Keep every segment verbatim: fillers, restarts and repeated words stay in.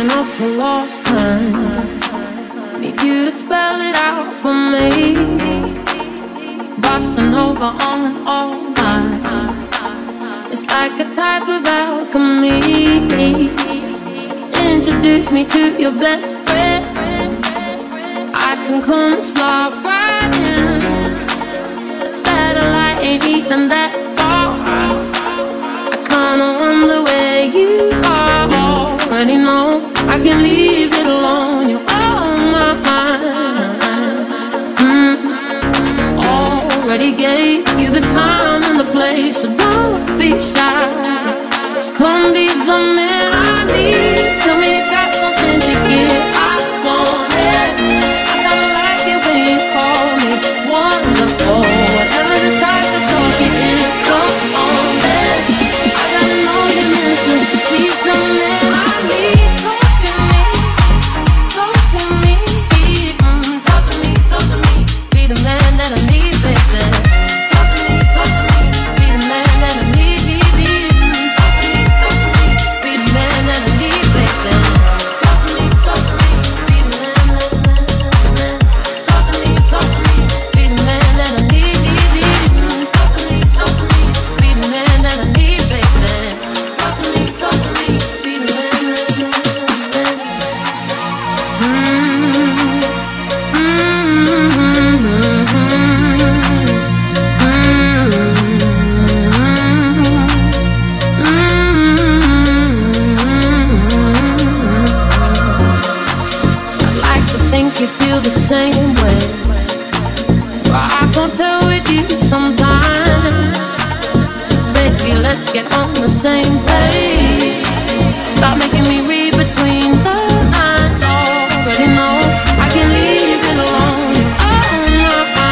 making up for lost time. Need you to spell it out for me. Bossa Nova on and all night. It's like a type of alchemy. Introduce me to your best friend. I can come and slide right in. The satellite ain't even that far. I kinda wonder where you are. Already know I can leave it alone. You're on my mind. Mm-hmm. Already gave you the time and the place, so don't be shy. Just come be the man I need. Tell me you got something to give. I want it. I kinda like it when you call me wonderful. Whatever the type of talk it is, come on, man. I gotta know you meant to be the man I need. Talk to me, talk to me, mm, talk to me, talk to me. Be the man that I need, baby. Talk to me, talk to me. Be the man that I need, need, need. Talk to me, talk to me. Be the man that I need, baby. Talk to me, talk to me. Be the man, man, man, man. Talk to me, talk to me. Be the man that I need, need, need. Talk to me, talk to me. Be the man that I need, baby. Talk to me, talk to me. Be the man, man, man, man. I'd like to think you feel the same way, but I can't tell with you sometimes. So baby, let's get on the same page. Stop making me read between the lines. Already know I can leave it alone. Oh my,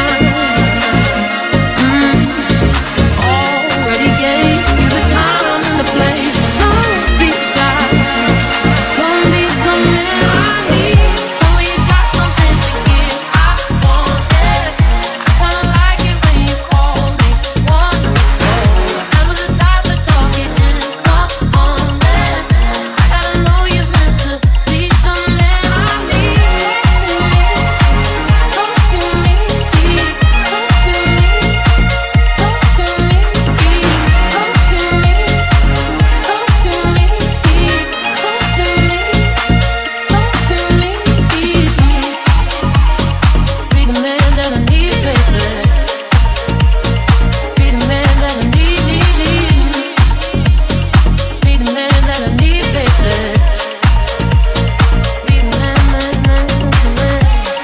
mm. Already gave you the time and the place. Don't be shy. Come be the man I need. Tell me you got something to give. I want it. I kinda like it when you call me wonderful. Whatever the type of talk it is, come on, man. I gotta know you meant to be the man I need. Talk to me, talk to me, talk to me, talk to me, talk to me, talk to me, talk to me, talk to me. Be the man that I need, baby. Be the man that I need, need, need. Be the man that I need, baby. Be the man, man, man, man.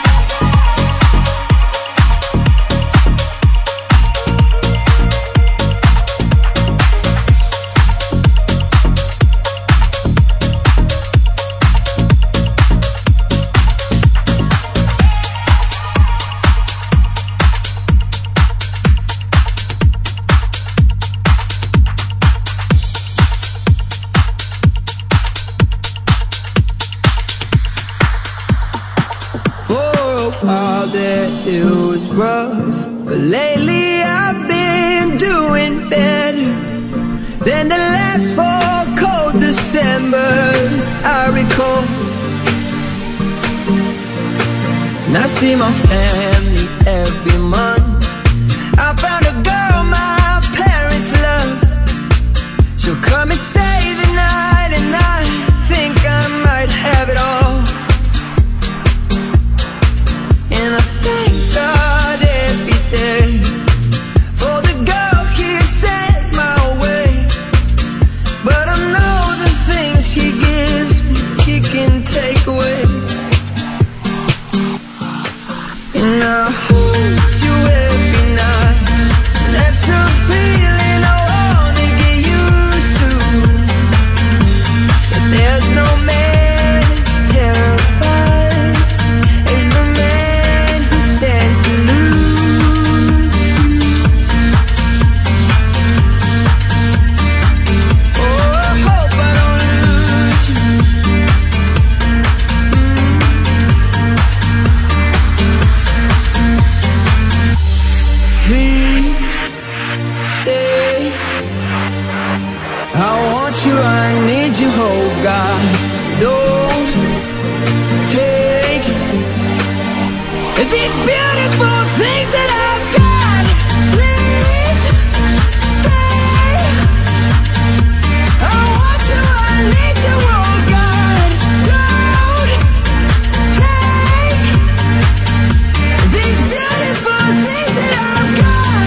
For a while there it was rough, but lately I've been doing better than the last four cold Decembers I recall. And I see my family every month. I found a girl my parents love. She'll come and stay the night, and I think I might have it all. And I thank God every day for the girl He sent my way. But I know the things He gives me, He can take away. And I hold you every night. That's a feeling I wanna get used to. But there's no man as terrified as the man who stands to lose. Oh, I hope I don't lose you. Please stay. these beautiful things that I've got. Please stay. I want you, I need you, oh God. Don't take these beautiful things that I've got.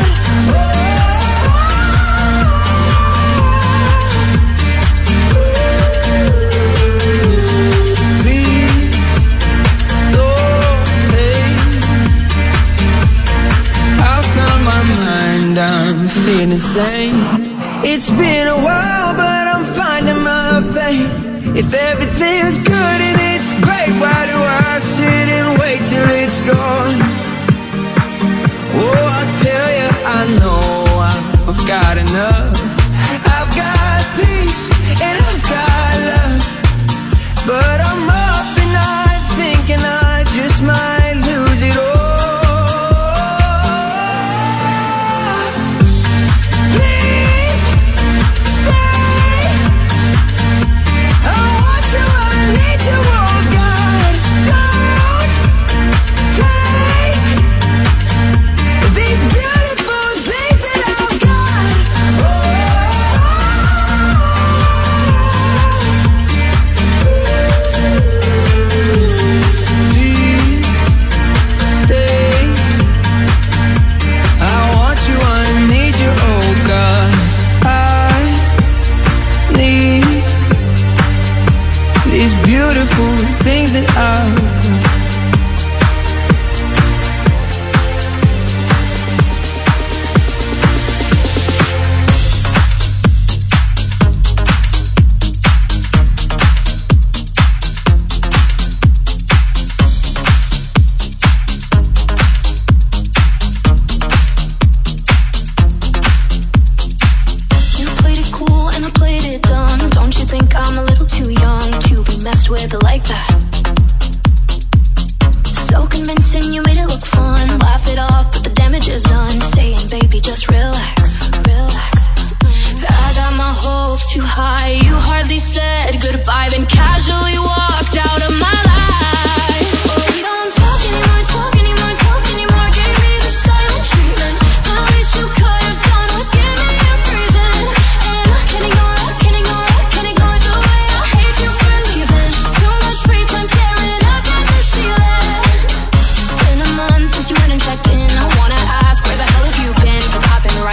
I'm feeling insane. It's been a while, but I'm finding my faith. If everything's good and it's great, why do I sit and wait till it's gone? Oh, I tell you, I know I've got enough. I've got peace and I've got love, but I'm up and I'm thinking I just might lose it all. Things that I with it like that. So convincing, you made it look fun. Laugh it off, but the damage is done. Saying, baby, just relax, relax. I got my hopes too high. You hardly said goodbye, then casually walked out of my life. Oh, we don't talk anymore, talk anymore, talk anymore. Gave me the silent treatment. The least you could have done was give me a reason. And I can't ignore, I can't ignore, I can't ignore the way I hate you for leaving. Too much free time staring up at the ceiling. It's been a month since you went and checked in. I wanna ask, where the hell have you been? 'Cause I've been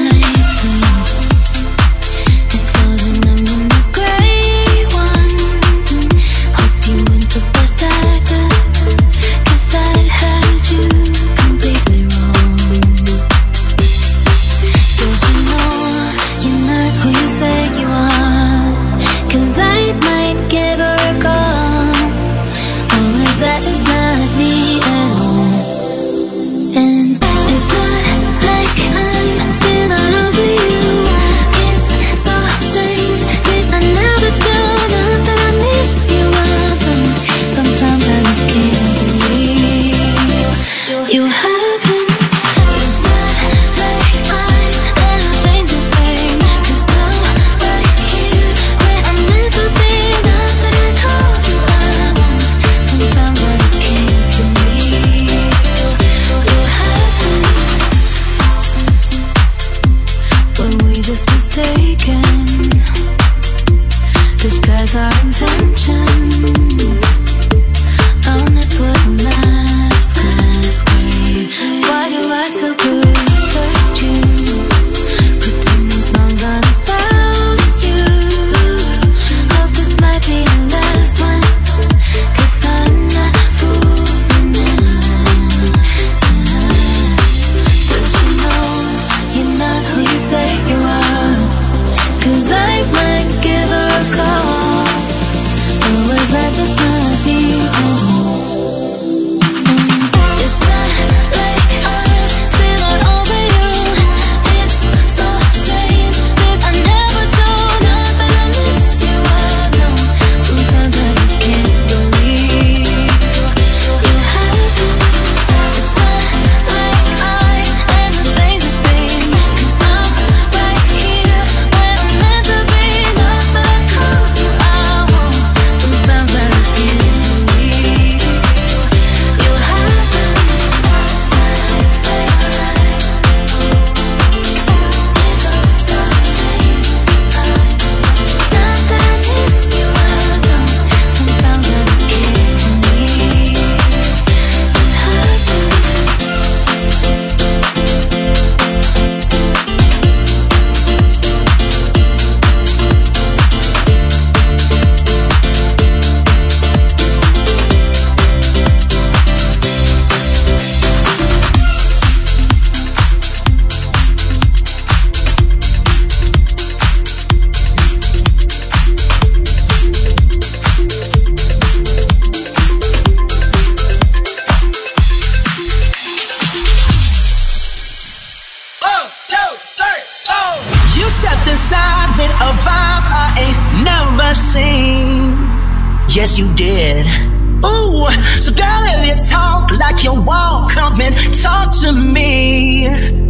Yes, you did. Ooh, so girl, if you talk like you walk, come and talk to me.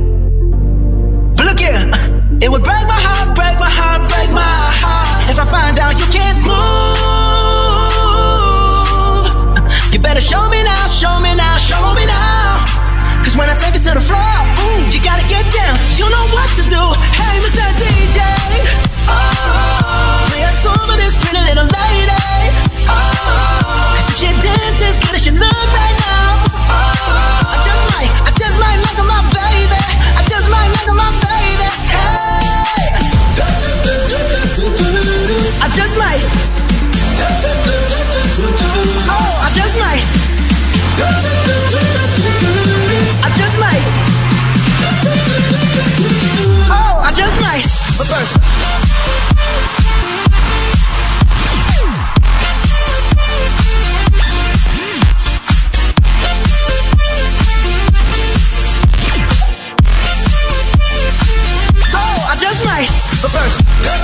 But look here, it would break my heart, break my heart, break my heart if I find out you can't move. You better show me now, show me now, show me now. Cause when I take it to the floor, ooh, you gotta get down, you know what to do. Hey, Mister D J, oh, play a song for this pretty little lady. Oh, cause if she dances good as she look right now, oh, I just might, I just might make her my baby. I just might make her my baby. Hey, I just might. Oh, I just might. I just might. Oh, I just might. But first, just might, but first,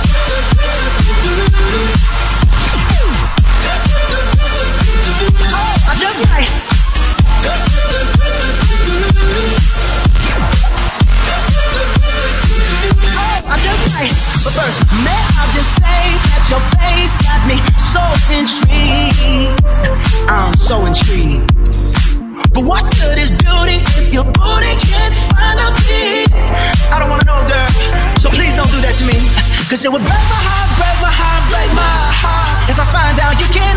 oh, I just might. Oh, I just might, but first, may I just say that your face got me so intrigued. I'm so intrigued. But what good is beauty if your booty can't find a beat? I don't wanna know, girl, so please don't do that to me. Cause it would break my heart, break my heart, break my heart if I find out you can't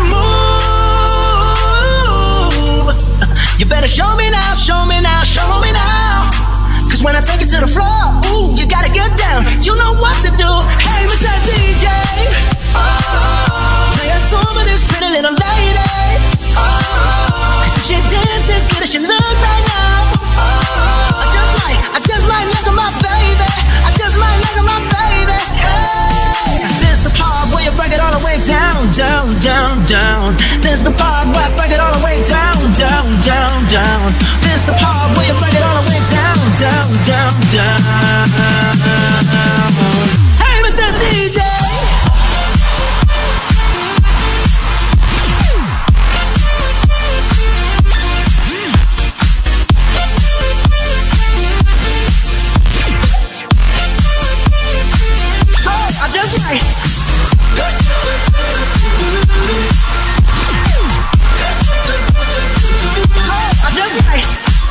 move. You better show me now, show me now, show me now. Cause when I take it to the floor, ooh, you gotta get down. You know what to do. Hey, Mister D J, oh, play a song for this pretty little lady. Oh, cause if she dances, get as she look right now. Oh, I just might, I just might look at my baby. I just might look at my baby. Hey, this the part where you break it all the way down, down, down, down. This the part where I break it all the way down, down, down, down. This the part where you break it all the way down, down, down, down. Hey, Mister D J. I just might. I just might.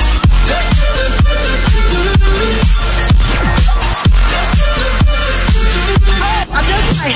I just might.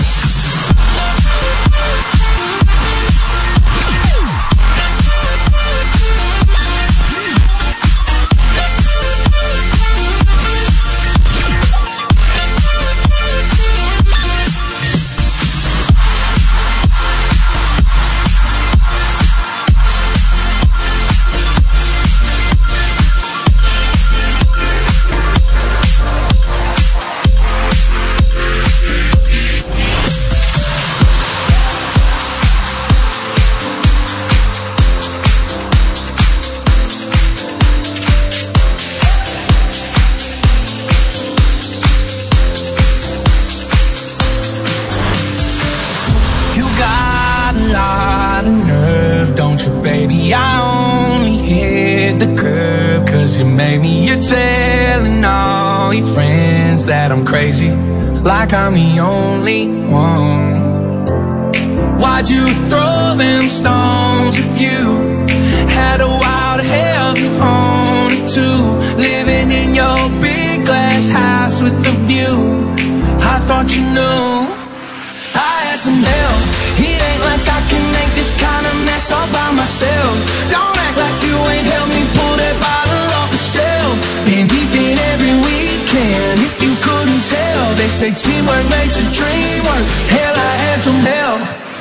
Baby, I only hit the curb 'cause you made me. You're telling all your friends that I'm crazy, like I'm the only one. Why'd you throw them stones if you had a wild hell to own it to? Living in your big glass house with a view, I thought you knew I had some help. It ain't like I can make this kind of mess all by myself. Don't act like you ain't helped me pull that bottle off the shelf. Been deep in every weekend, if you couldn't tell. They say teamwork makes a dream work. Hell, I had some help.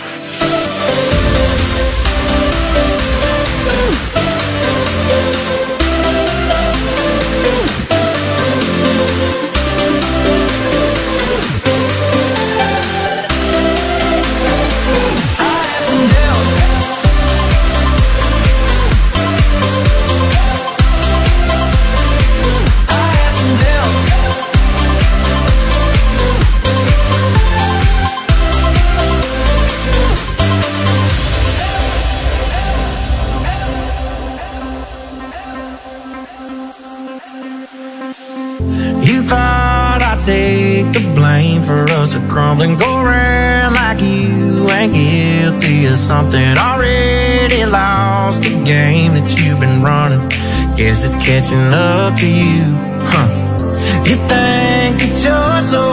Take the blame for us to crumble and go around like you ain't guilty of something. Already lost the game that you've been running. Guess it's catching up to you, huh? You think that you're so